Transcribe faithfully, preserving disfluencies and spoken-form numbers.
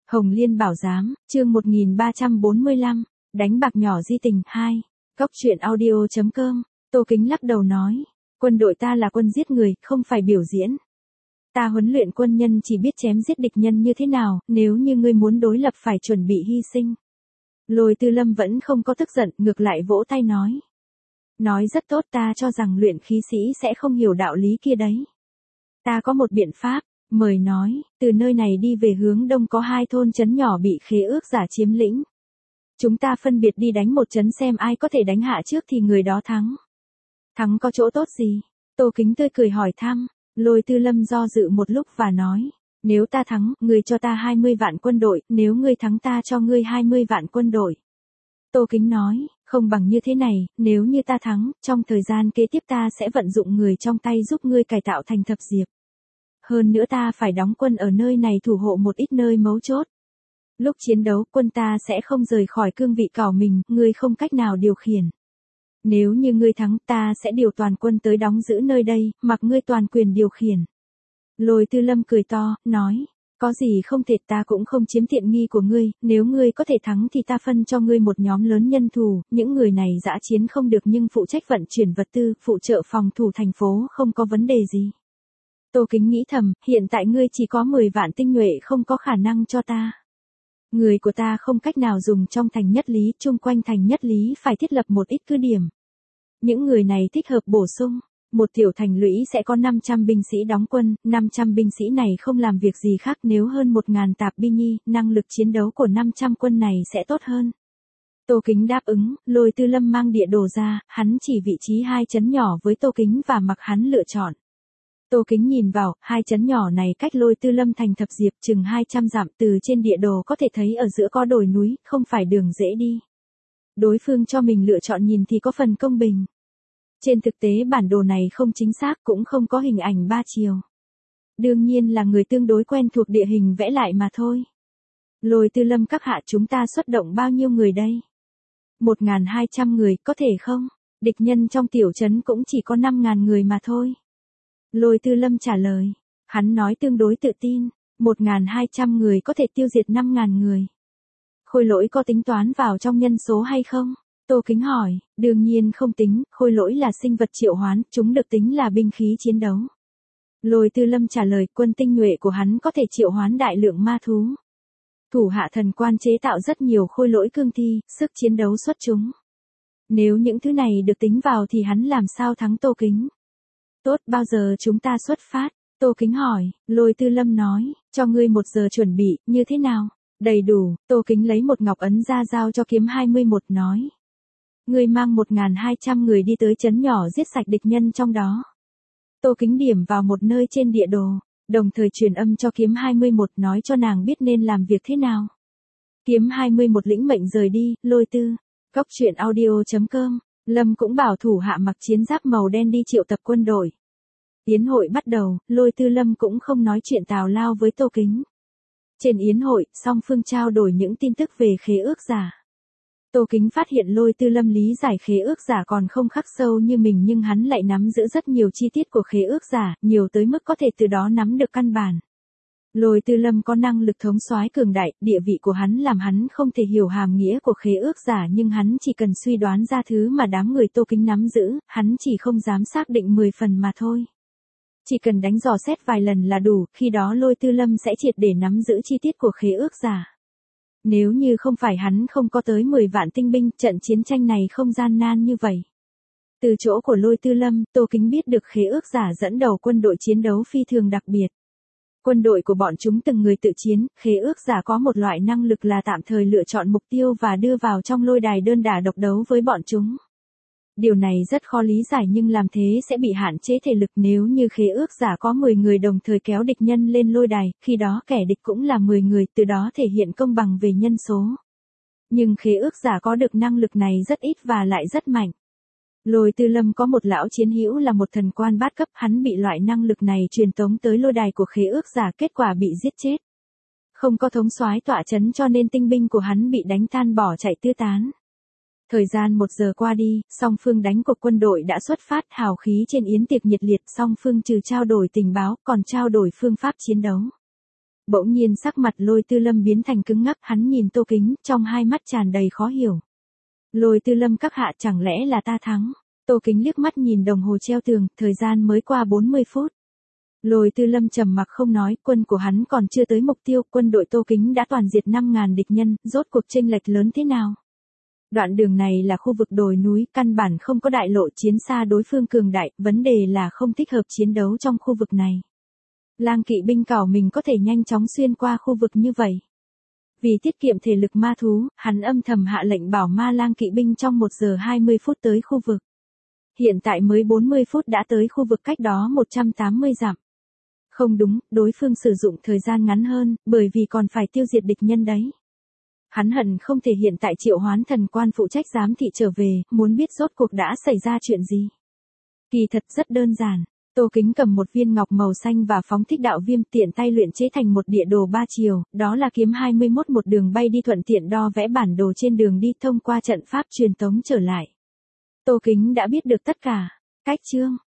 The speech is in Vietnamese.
Hồng Liên Bảo Giám, chương một nghìn ba trăm bốn mươi lăm, đánh bạc nhỏ di tình hai. Cốc truyện audio chấm com, Tô Kính lắc đầu nói, quân đội ta là quân giết người, không phải biểu diễn. Ta huấn luyện quân nhân chỉ biết chém giết địch nhân như thế nào, nếu như ngươi muốn đối lập phải chuẩn bị hy sinh. Lôi Tư Lâm vẫn không có tức giận, ngược lại vỗ tay nói. Nói rất tốt, ta cho rằng luyện khí sĩ sẽ không hiểu đạo lý kia đấy. Ta có một biện pháp. Mời nói, từ nơi này đi về hướng đông có hai thôn trấn nhỏ bị khế ước giả chiếm lĩnh. Chúng ta phân biệt đi đánh một trấn xem ai có thể đánh hạ trước thì người đó thắng. Thắng có chỗ tốt gì? Tô Kính tươi cười hỏi thăm, Lôi Tư Lâm do dự một lúc và nói, nếu ta thắng, ngươi cho ta hai mươi vạn quân đội, nếu ngươi thắng ta cho ngươi hai mươi vạn quân đội. Tô Kính nói, không bằng như thế này, nếu như ta thắng, trong thời gian kế tiếp ta sẽ vận dụng người trong tay giúp ngươi cải tạo thành thập diệp. Hơn nữa ta phải đóng quân ở nơi này thủ hộ một ít nơi mấu chốt. Lúc chiến đấu quân ta sẽ không rời khỏi cương vị cỏ mình, ngươi không cách nào điều khiển. Nếu như ngươi thắng ta sẽ điều toàn quân tới đóng giữ nơi đây, mặc ngươi toàn quyền điều khiển. Lôi Tư Lâm cười to, nói, có gì không thể, ta cũng không chiếm tiện nghi của ngươi, nếu ngươi có thể thắng thì ta phân cho ngươi một nhóm lớn nhân thủ, những người này dã chiến không được nhưng phụ trách vận chuyển vật tư, phụ trợ phòng thủ thành phố không có vấn đề gì. Tô Kính nghĩ thầm, hiện tại ngươi chỉ có mười vạn tinh nhuệ không có khả năng cho ta. Người của ta không cách nào dùng trong thành nhất lý, chung quanh thành nhất lý phải thiết lập một ít cứ điểm. Những người này thích hợp bổ sung, một tiểu thành lũy sẽ có năm trăm binh sĩ đóng quân, năm trăm binh sĩ này không làm việc gì khác nếu hơn một nghìn tạp binh nhi, năng lực chiến đấu của năm trăm quân này sẽ tốt hơn. Tô Kính đáp ứng, Lôi Tư Lâm mang địa đồ ra, hắn chỉ vị trí hai trấn nhỏ với Tô Kính và mặc hắn lựa chọn. Tô Kính nhìn vào, hai trấn nhỏ này cách Lôi Tư Lâm thành thập diệp chừng hai trăm dặm, từ trên địa đồ có thể thấy ở giữa có đồi núi, không phải đường dễ đi. Đối phương cho mình lựa chọn nhìn thì có phần công bình. Trên thực tế bản đồ này không chính xác cũng không có hình ảnh ba chiều. Đương nhiên là người tương đối quen thuộc địa hình vẽ lại mà thôi. Lôi Tư Lâm các hạ, chúng ta xuất động bao nhiêu người đây? một nghìn hai trăm người, có thể không? Địch nhân trong tiểu trấn cũng chỉ có năm nghìn người mà thôi. Lôi Tư Lâm trả lời, hắn nói tương đối tự tin, một nghìn hai trăm người có thể tiêu diệt năm nghìn người. Khôi Lỗi có tính toán vào trong nhân số hay không? Tô Kính hỏi, đương nhiên không tính, Khôi Lỗi là sinh vật triệu hoán, chúng được tính là binh khí chiến đấu. Lôi Tư Lâm trả lời, quân tinh nhuệ của hắn có thể triệu hoán đại lượng ma thú. Thủ hạ thần quan chế tạo rất nhiều khôi lỗi cương thi, sức chiến đấu xuất chúng. Nếu những thứ này được tính vào thì hắn làm sao thắng Tô Kính? Tốt, bao giờ chúng ta xuất phát? Tô Kính hỏi, Lôi Tư Lâm nói, cho ngươi một giờ chuẩn bị, như thế nào? Đầy đủ. Tô Kính lấy một ngọc ấn ra giao cho Kiếm hai mươi mốt nói. Ngươi mang một nghìn hai trăm người đi tới trấn nhỏ giết sạch địch nhân trong đó. Tô Kính điểm vào một nơi trên địa đồ, đồng thời truyền âm cho Kiếm hai mươi mốt nói cho nàng biết nên làm việc thế nào. Kiếm hai mươi mốt lĩnh mệnh rời đi, Lôi Tư. Cốc truyện audio chấm com, Lâm cũng bảo thủ hạ mặc chiến giáp màu đen đi triệu tập quân đội. Yến hội bắt đầu, Lôi Tư Lâm cũng không nói chuyện tào lao với Tô Kính. Trên yến hội, song phương trao đổi những tin tức về khế ước giả. Tô Kính phát hiện Lôi Tư Lâm lý giải khế ước giả còn không khắc sâu như mình nhưng hắn lại nắm giữ rất nhiều chi tiết của khế ước giả, nhiều tới mức có thể từ đó nắm được căn bản. Lôi Tư Lâm có năng lực thống soái cường đại, địa vị của hắn làm hắn không thể hiểu hàm nghĩa của khế ước giả nhưng hắn chỉ cần suy đoán ra thứ mà đám người Tô Kính nắm giữ, hắn chỉ không dám xác định mười phần mà thôi. Chỉ cần đánh dò xét vài lần là đủ, khi đó Lôi Tư Lâm sẽ triệt để nắm giữ chi tiết của khế ước giả. Nếu như không phải hắn không có tới mười vạn tinh binh, trận chiến tranh này không gian nan như vậy. Từ chỗ của Lôi Tư Lâm, Tô Kính biết được khế ước giả dẫn đầu quân đội chiến đấu phi thường đặc biệt. Quân đội của bọn chúng từng người tự chiến, khế ước giả có một loại năng lực là tạm thời lựa chọn mục tiêu và đưa vào trong lôi đài đơn đả độc đấu với bọn chúng. Điều này rất khó lý giải nhưng làm thế sẽ bị hạn chế thể lực nếu như khế ước giả có mười người đồng thời kéo địch nhân lên lôi đài, khi đó kẻ địch cũng là mười người, từ đó thể hiện công bằng về nhân số. Nhưng khế ước giả có được năng lực này rất ít và lại rất mạnh. Lôi Tư Lâm có một lão chiến hữu là một thần quan bát cấp, hắn bị loại năng lực này truyền tống tới lôi đài của khế ước giả, kết quả bị giết chết. Không có thống soái tọa trấn cho nên tinh binh của hắn bị đánh tan bỏ chạy tứ tán. Thời gian một giờ qua đi, song phương đánh cuộc quân đội đã xuất phát, hào khí trên yến tiệc nhiệt liệt, song phương trừ trao đổi tình báo còn trao đổi phương pháp chiến đấu. Bỗng nhiên sắc mặt Lôi Tư Lâm biến thành cứng ngắc, hắn nhìn Tô Kính, trong hai mắt tràn đầy khó hiểu. Lôi Tư Lâm các hạ, chẳng lẽ là ta thắng? Tô Kính liếc mắt nhìn đồng hồ treo tường, thời gian mới qua bốn mươi phút. Lôi Tư Lâm trầm mặc không nói, quân của hắn còn chưa tới mục tiêu, quân đội Tô Kính đã toàn diệt năm ngàn địch nhân, rốt cuộc chênh lệch lớn thế nào? Đoạn đường này là khu vực đồi núi, căn bản không có đại lộ, chiến xa đối phương cường đại, vấn đề là không thích hợp chiến đấu trong khu vực này. Lang kỵ binh cảo mình có thể nhanh chóng xuyên qua khu vực như vậy. Vì tiết kiệm thể lực ma thú, hắn âm thầm hạ lệnh bảo ma lang kỵ binh trong một giờ hai mươi phút tới khu vực. Hiện tại mới bốn mươi phút đã tới khu vực cách đó một trăm tám mươi dặm. Không đúng, đối phương sử dụng thời gian ngắn hơn, bởi vì còn phải tiêu diệt địch nhân đấy. Hắn hận không thể hiện tại triệu hoán thần quan phụ trách giám thị trở về, muốn biết rốt cuộc đã xảy ra chuyện gì. Kỳ thật rất đơn giản. Tô Kính cầm một viên ngọc màu xanh và phóng thích đạo viêm, tiện tay luyện chế thành một địa đồ ba chiều, đó là kiếm hai mươi mốt, một đường bay đi, thuận tiện đo vẽ bản đồ trên đường đi, thông qua trận pháp truyền tống trở lại. Tô Kính đã biết được tất cả. Cách chương